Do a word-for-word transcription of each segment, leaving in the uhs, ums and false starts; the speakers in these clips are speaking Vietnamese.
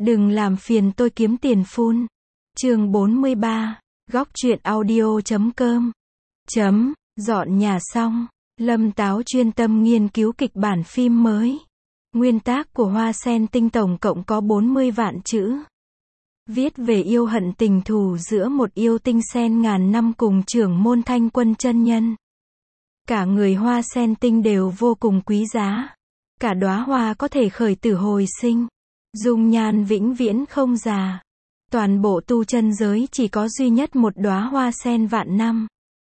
Đừng làm phiền tôi kiếm tiền phun. Chương bốn mươi ba, góc truyện audio chấm com. Chấm, dọn nhà xong, Lâm Táo chuyên tâm nghiên cứu kịch bản phim mới. Nguyên tác của Hoa Sen Tinh tổng cộng có bốn mươi vạn chữ. Viết về yêu hận tình thù giữa một yêu tinh sen ngàn năm cùng trưởng môn Thanh Quân chân nhân. Cả người Hoa Sen Tinh đều vô cùng quý giá. Cả đóa hoa có thể khởi tử hồi sinh. Dung nhan vĩnh viễn không già. Toàn bộ tu chân giới chỉ có duy nhất một đóa hoa sen vạn năm.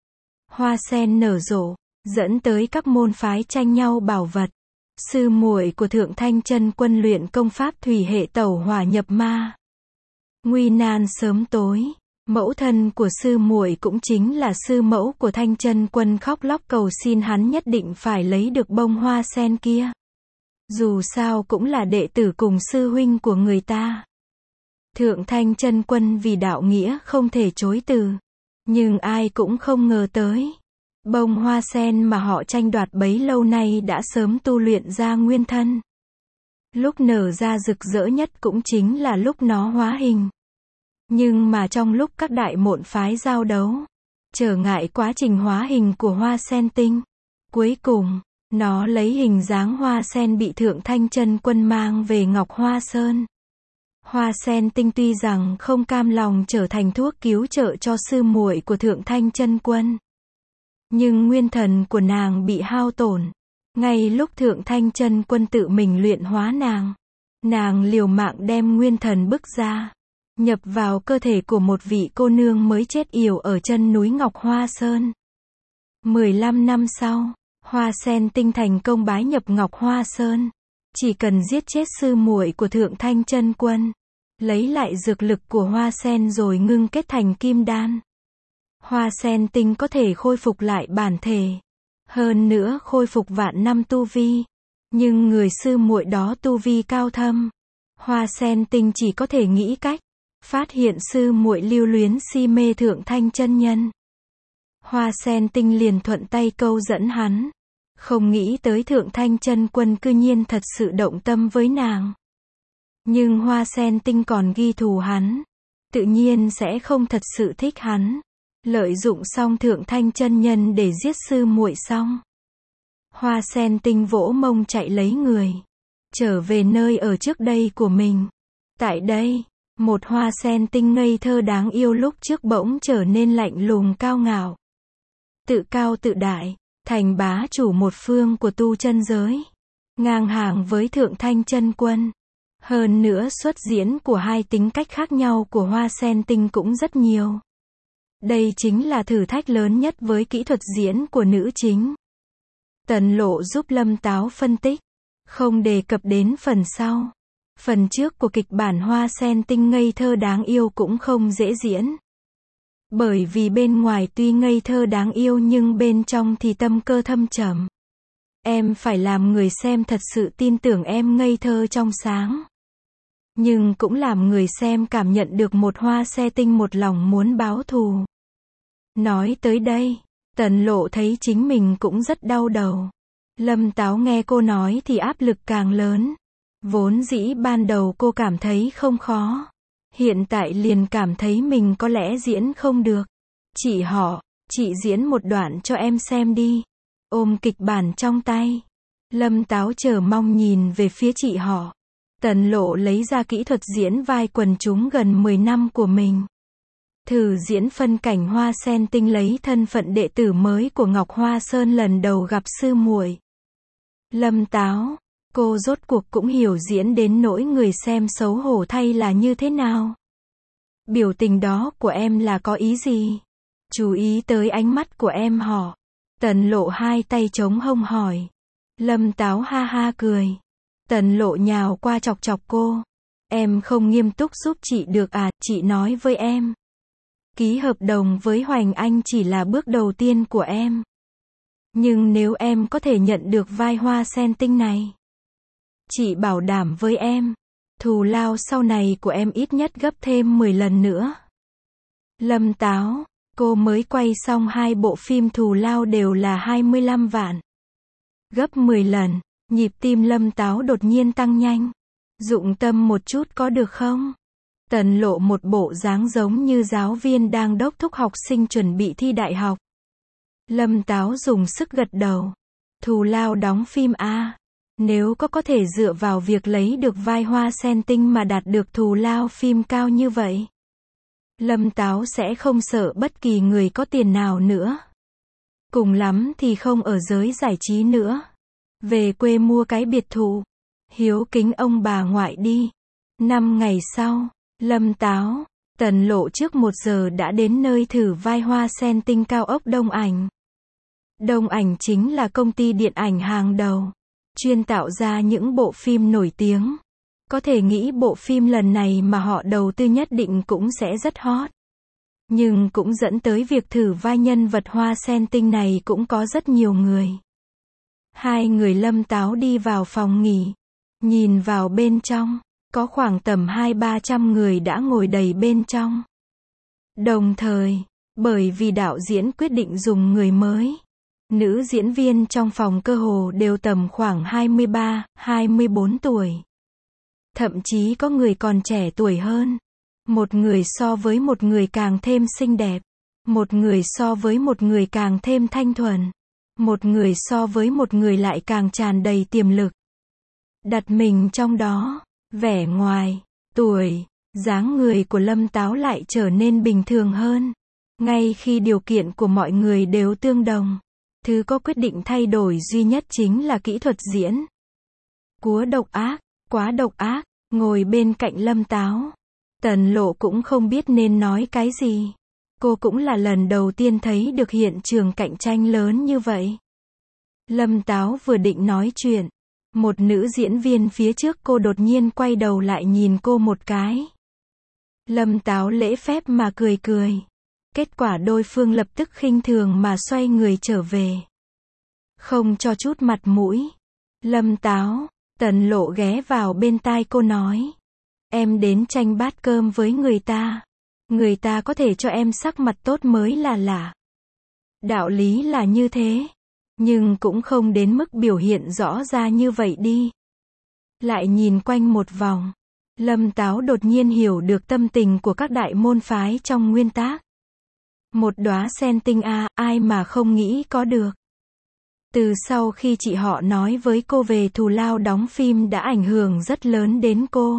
Hoa sen nở rộ, dẫn tới các môn phái tranh nhau bảo vật. Sư muội của Thượng Thanh Chân Quân luyện công pháp thủy hệ tẩu hỏa nhập ma. Nguy nan sớm tối, mẫu thân của sư muội cũng chính là sư mẫu của Thanh Chân Quân khóc lóc cầu xin hắn nhất định phải lấy được bông hoa sen kia. Dù sao cũng là đệ tử cùng sư huynh của người ta. Thượng Thanh Chân Quân vì đạo nghĩa không thể chối từ. Nhưng ai cũng không ngờ tới. Bông hoa sen mà họ tranh đoạt bấy lâu nay đã sớm tu luyện ra nguyên thân. Lúc nở ra rực rỡ nhất cũng chính là lúc nó hóa hình. Nhưng mà trong lúc các đại môn phái giao đấu, trở ngại quá trình hóa hình của Hoa Sen Tinh. Cuối cùng, nó lấy hình dáng hoa sen bị Thượng Thanh Chân Quân mang về Ngọc Hoa Sơn. Hoa Sen Tinh tuy rằng không cam lòng trở thành thuốc cứu trợ cho sư muội của Thượng Thanh Chân Quân. Nhưng nguyên thần của nàng bị hao tổn. Ngay lúc Thượng Thanh Chân Quân tự mình luyện hóa nàng, nàng liều mạng đem nguyên thần bức ra, nhập vào cơ thể của một vị cô nương mới chết yểu ở chân núi Ngọc Hoa Sơn. mười lăm năm sau, Hoa Sen Tinh thành công bái nhập Ngọc Hoa Sơn. Chỉ cần giết chết sư muội của Thượng Thanh Chân Quân, lấy lại dược lực của hoa sen rồi ngưng kết thành kim đan. Hoa Sen Tinh có thể khôi phục lại bản thể. Hơn nữa khôi phục vạn năm tu vi. Nhưng người sư muội đó tu vi cao thâm. Hoa Sen Tinh chỉ có thể nghĩ cách phát hiện sư muội lưu luyến si mê Thượng Thanh chân nhân. Hoa Sen Tinh liền thuận tay câu dẫn hắn. Không nghĩ tới Thượng Thanh Chân Quân cư nhiên thật sự động tâm với nàng. Nhưng Hoa Sen Tinh còn ghi thù hắn. Tự nhiên sẽ không thật sự thích hắn. Lợi dụng xong Thượng Thanh chân nhân để giết sư muội xong. Hoa Sen Tinh vỗ mông chạy lấy người. Trở về nơi ở trước đây của mình. Tại đây, một Hoa Sen Tinh ngây thơ đáng yêu lúc trước bỗng trở nên lạnh lùng cao ngạo. Tự cao tự đại, thành bá chủ một phương của tu chân giới. Ngang hàng với Thượng Thanh Chân Quân. Hơn nữa xuất diễn của hai tính cách khác nhau của Hoa Sen Tinh cũng rất nhiều. Đây chính là thử thách lớn nhất với kỹ thuật diễn của nữ chính. Tần Lộ giúp Lâm Táo phân tích. Không đề cập đến phần sau. Phần trước của kịch bản Hoa Sen Tinh ngây thơ đáng yêu cũng không dễ diễn. Bởi vì bên ngoài tuy ngây thơ đáng yêu nhưng bên trong thì tâm cơ thâm trầm. Em phải làm người xem thật sự tin tưởng em ngây thơ trong sáng. Nhưng cũng làm người xem cảm nhận được một Hoa Sen Tinh một lòng muốn báo thù. Nói tới đây, Tần Lộ thấy chính mình cũng rất đau đầu. Lâm Táo nghe cô nói thì áp lực càng lớn. Vốn dĩ ban đầu cô cảm thấy không khó. Hiện tại liền cảm thấy mình có lẽ diễn không được. Chị họ, chị diễn một đoạn cho em xem đi. Ôm kịch bản trong tay. Lâm Táo chờ mong nhìn về phía chị họ. Tần Lộ lấy ra kỹ thuật diễn vai quần chúng gần mười năm của mình. Thử diễn phân cảnh Hoa Sen Tinh lấy thân phận đệ tử mới của Ngọc Hoa Sơn lần đầu gặp sư muội. Lâm Táo, cô rốt cuộc cũng hiểu diễn đến nỗi người xem xấu hổ thay là như thế nào. Biểu tình đó của em là có ý gì? Chú ý tới ánh mắt của em họ. Tần Lộ hai tay chống hông hỏi. Lâm Táo ha ha cười. Tần Lộ nhào qua chọc chọc cô. Em không nghiêm túc giúp chị được à, chị nói với em. Ký hợp đồng với Hoành Anh chỉ là bước đầu tiên của em. Nhưng nếu em có thể nhận được vai Hoa Sen Tinh này, chị bảo đảm với em, thù lao sau này của em ít nhất gấp thêm mười lần nữa. Lâm Táo, cô mới quay xong hai bộ phim thù lao đều là hai mươi lăm vạn. Gấp mười lần, nhịp tim Lâm Táo đột nhiên tăng nhanh. Dụng tâm một chút có được không? Tần Lộ một bộ dáng giống như giáo viên đang đốc thúc học sinh chuẩn bị thi đại học. Lâm Táo dùng sức gật đầu. Thù lao đóng phim a, nếu có có thể dựa vào việc lấy được vai hoa sen tinh mà đạt được thù lao phim cao như vậy, Lâm Táo sẽ không sợ bất kỳ người có tiền nào nữa. Cùng lắm thì không ở giới giải trí nữa. Về quê mua cái biệt thự, hiếu kính ông bà ngoại đi. Năm ngày sau, Lâm Táo, Tần Lộ trước một giờ đã đến nơi thử vai hoa sen tinh cao ốc Đông Ảnh. Đông Ảnh chính là công ty điện ảnh hàng đầu, chuyên tạo ra những bộ phim nổi tiếng. Có thể nghĩ bộ phim lần này mà họ đầu tư nhất định cũng sẽ rất hot. Nhưng cũng dẫn tới việc thử vai nhân vật hoa sen tinh này cũng có rất nhiều người. Hai người Lâm Táo đi vào phòng nghỉ, nhìn vào bên trong, có khoảng tầm hai ba trăm người đã ngồi đầy bên trong. Đồng thời, bởi vì đạo diễn quyết định dùng người mới, nữ diễn viên trong phòng cơ hồ đều tầm khoảng hai mươi ba, hai mươi bốn tuổi. Thậm chí có người còn trẻ tuổi hơn. Một người so với một người càng thêm xinh đẹp. Một người so với một người càng thêm thanh thuần. Một người so với một người lại càng tràn đầy tiềm lực. Đặt mình trong đó, vẻ ngoài, tuổi, dáng người của Lâm Táo lại trở nên bình thường hơn. Ngay khi điều kiện của mọi người đều tương đồng, thứ có quyết định thay đổi duy nhất chính là kỹ thuật diễn. Quá độc ác, quá độc ác, ngồi bên cạnh Lâm Táo. Tần Lộ cũng không biết nên nói cái gì. Cô cũng là lần đầu tiên thấy được hiện trường cạnh tranh lớn như vậy. Lâm Táo vừa định nói chuyện, một nữ diễn viên phía trước cô đột nhiên quay đầu lại nhìn cô một cái. Lâm Táo lễ phép mà cười cười. Kết quả đối phương lập tức khinh thường mà xoay người trở về. Không cho chút mặt mũi. Lâm Táo, Tần Lộ ghé vào bên tai cô nói. Em đến tranh bát cơm với người ta. Người ta có thể cho em sắc mặt tốt mới là lạ. Đạo lý là như thế. Nhưng cũng không đến mức biểu hiện rõ ra như vậy đi. Lại nhìn quanh một vòng. Lâm Táo đột nhiên hiểu được tâm tình của các đại môn phái trong nguyên tác. Một đóa sen tinh a, ai mà không nghĩ có được. Từ sau khi chị họ nói với cô về thù lao đóng phim đã ảnh hưởng rất lớn đến cô.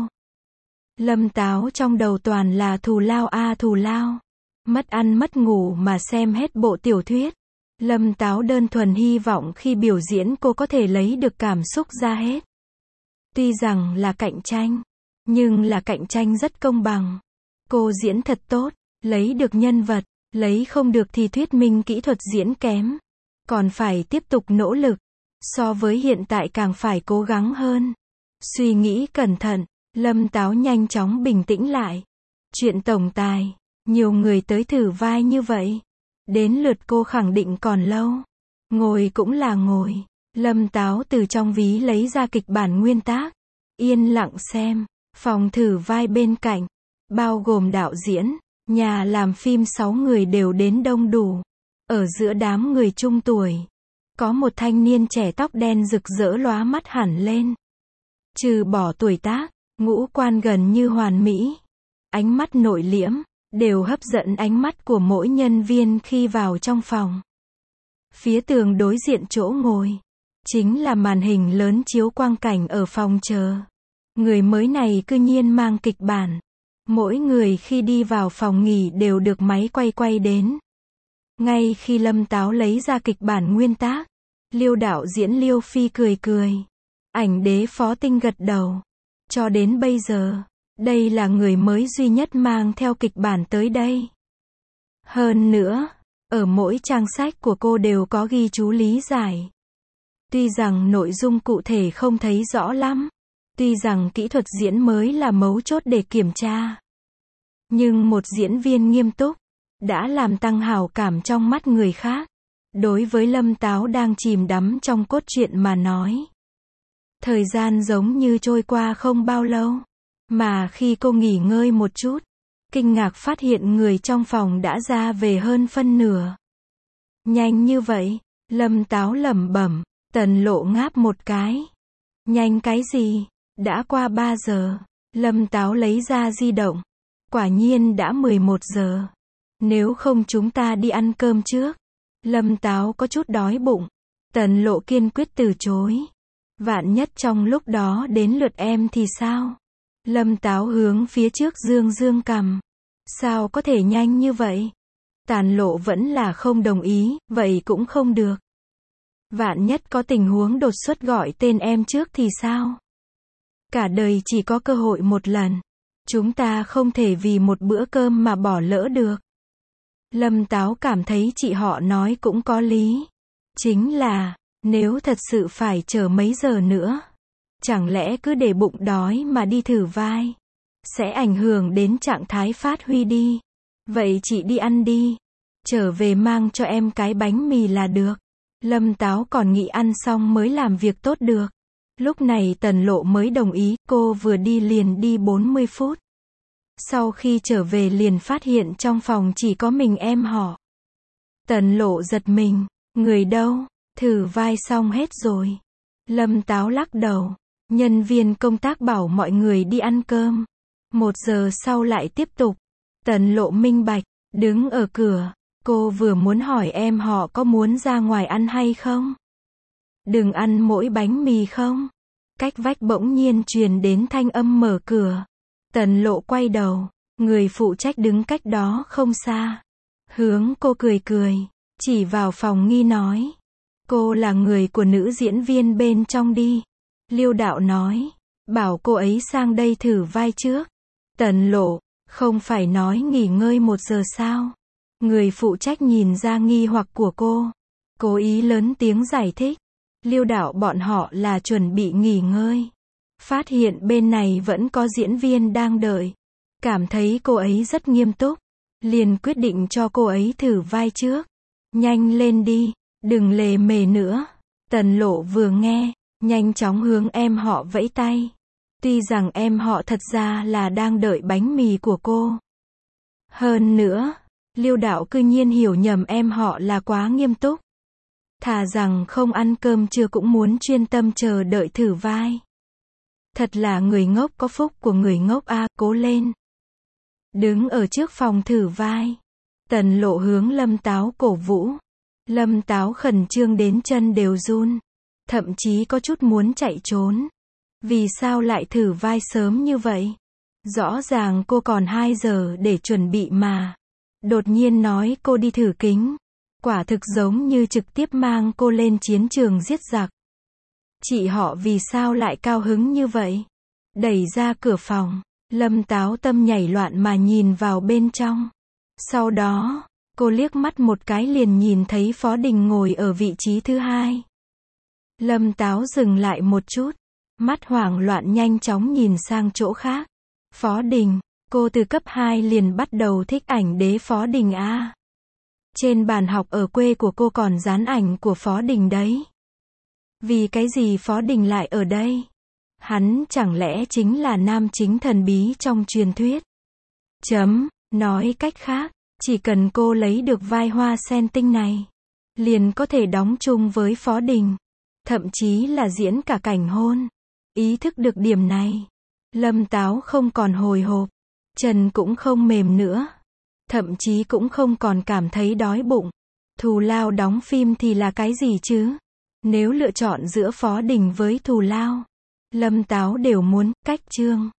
Lâm Táo trong đầu toàn là thù lao a thù lao. Mất ăn mất ngủ mà xem hết bộ tiểu thuyết. Lâm Táo đơn thuần hy vọng khi biểu diễn cô có thể lấy được cảm xúc ra hết. Tuy rằng là cạnh tranh, nhưng là cạnh tranh rất công bằng. Cô diễn thật tốt, lấy được nhân vật, lấy không được thì thuyết minh kỹ thuật diễn kém. Còn phải tiếp tục nỗ lực. So với hiện tại càng phải cố gắng hơn. Suy nghĩ cẩn thận, Lâm Táo nhanh chóng bình tĩnh lại. Chuyện tổng tài, nhiều người tới thử vai như vậy. Đến lượt cô khẳng định còn lâu. Ngồi cũng là ngồi. Lâm Táo từ trong ví lấy ra kịch bản nguyên tác. Yên lặng xem. Phòng thử vai bên cạnh, bao gồm đạo diễn, nhà làm phim sáu người đều đến đông đủ. Ở giữa đám người trung tuổi, có một thanh niên trẻ tóc đen rực rỡ lóa mắt hẳn lên. Trừ bỏ tuổi tác, ngũ quan gần như hoàn mỹ, ánh mắt nội liễm, đều hấp dẫn ánh mắt của mỗi nhân viên khi vào trong phòng. Phía tường đối diện chỗ ngồi, chính là màn hình lớn chiếu quang cảnh ở phòng chờ. Người mới này cư nhiên mang kịch bản. Mỗi người khi đi vào phòng nghỉ đều được máy quay quay đến. Ngay khi Lâm Táo lấy ra kịch bản nguyên tác, Liêu đạo diễn Liêu Phi cười cười. Ảnh đế Phó Tinh gật đầu. Cho đến bây giờ, đây là người mới duy nhất mang theo kịch bản tới đây. Hơn nữa, ở mỗi trang sách của cô đều có ghi chú lý giải. Tuy rằng nội dung cụ thể không thấy rõ lắm, tuy rằng kỹ thuật diễn mới là mấu chốt để kiểm tra, nhưng một diễn viên nghiêm túc đã làm tăng hảo cảm trong mắt người khác. Đối với Lâm Táo đang chìm đắm trong cốt truyện mà nói, thời gian giống như trôi qua không bao lâu, mà khi cô nghỉ ngơi một chút, kinh ngạc phát hiện người trong phòng đã ra về hơn phân nửa. Nhanh như vậy, Lâm Táo lẩm bẩm. Tần Lộ ngáp một cái. Nhanh cái gì? Đã qua ba giờ. Lâm Táo lấy ra di động. Quả nhiên đã mười một giờ. Nếu không chúng ta đi ăn cơm trước. Lâm Táo có chút đói bụng. Tần Lộ kiên quyết từ chối. Vạn nhất trong lúc đó đến lượt em thì sao? Lâm Táo hướng phía trước dương dương cằm. Sao có thể nhanh như vậy? Tần Lộ vẫn là không đồng ý, vậy cũng không được. Vạn nhất có tình huống đột xuất gọi tên em trước thì sao? Cả đời chỉ có cơ hội một lần. Chúng ta không thể vì một bữa cơm mà bỏ lỡ được. Lâm Táo cảm thấy chị họ nói cũng có lý. Chính là, nếu thật sự phải chờ mấy giờ nữa, chẳng lẽ cứ để bụng đói mà đi thử vai, sẽ ảnh hưởng đến trạng thái phát huy đi. Vậy chị đi ăn đi. Trở về mang cho em cái bánh mì là được. Lâm Táo còn nghĩ ăn xong mới làm việc tốt được. Lúc này Tần Lộ mới đồng ý, cô vừa đi liền đi bốn mươi phút. Sau khi trở về liền phát hiện trong phòng chỉ có mình em họ. Tần Lộ giật mình, người đâu, thử vai xong hết rồi. Lâm Táo lắc đầu, nhân viên công tác bảo mọi người đi ăn cơm. Một giờ sau lại tiếp tục. Tần Lộ minh bạch, đứng ở cửa, cô vừa muốn hỏi em họ có muốn ra ngoài ăn hay không. Đừng ăn mỗi bánh mì không? Cách vách bỗng nhiên truyền đến thanh âm mở cửa. Tần Lộ quay đầu, người phụ trách đứng cách đó không xa. Hướng cô cười cười, chỉ vào phòng nghi nói. Cô là người của nữ diễn viên bên trong đi. Liêu Đạo nói, bảo cô ấy sang đây thử vai trước. Tần Lộ, không phải nói nghỉ ngơi một giờ sao? Người phụ trách nhìn ra nghi hoặc của cô. Cố ý lớn tiếng giải thích. Liêu Đạo bọn họ là chuẩn bị nghỉ ngơi. Phát hiện bên này vẫn có diễn viên đang đợi. Cảm thấy cô ấy rất nghiêm túc. Liền quyết định cho cô ấy thử vai trước. Nhanh lên đi, đừng lề mề nữa. Tần Lộ vừa nghe, nhanh chóng hướng em họ vẫy tay. Tuy rằng em họ thật ra là đang đợi bánh mì của cô. Hơn nữa, Liêu Đạo cư nhiên hiểu nhầm em họ là quá nghiêm túc. Thà rằng không ăn cơm trưa cũng muốn chuyên tâm chờ đợi thử vai. Thật là người ngốc có phúc của người ngốc a, cố lên. Đứng ở trước phòng thử vai. Tần Lộ hướng Lâm Táo cổ vũ. Lâm Táo khẩn trương đến chân đều run. Thậm chí có chút muốn chạy trốn. Vì sao lại thử vai sớm như vậy? Rõ ràng cô còn hai giờ để chuẩn bị mà. Đột nhiên nói cô đi thử kính. Quả thực giống như trực tiếp mang cô lên chiến trường giết giặc. Chị họ vì sao lại cao hứng như vậy? Đẩy ra cửa phòng, Lâm Táo tâm nhảy loạn mà nhìn vào bên trong. Sau đó, cô liếc mắt một cái liền nhìn thấy Phó Đình ngồi ở vị trí thứ hai. Lâm Táo dừng lại một chút, mắt hoảng loạn nhanh chóng nhìn sang chỗ khác. Phó Đình, cô từ cấp hai liền bắt đầu thích ảnh đế Phó Đình à. Trên bàn học ở quê của cô còn dán ảnh của Phó Đình đấy. Vì cái gì Phó Đình lại ở đây? Hắn chẳng lẽ chính là nam chính thần bí trong truyền thuyết? Chấm, nói cách khác, chỉ cần cô lấy được vai hoa sen tinh này, liền có thể đóng chung với Phó Đình. Thậm chí là diễn cả cảnh hôn. Ý thức được điểm này, Lâm Táo không còn hồi hộp, chân cũng không mềm nữa. Thậm chí cũng không còn cảm thấy đói bụng. Thù lao đóng phim thì là cái gì chứ? Nếu lựa chọn giữa Phó Đình với thù lao, Lâm Táo đều muốn cách chương.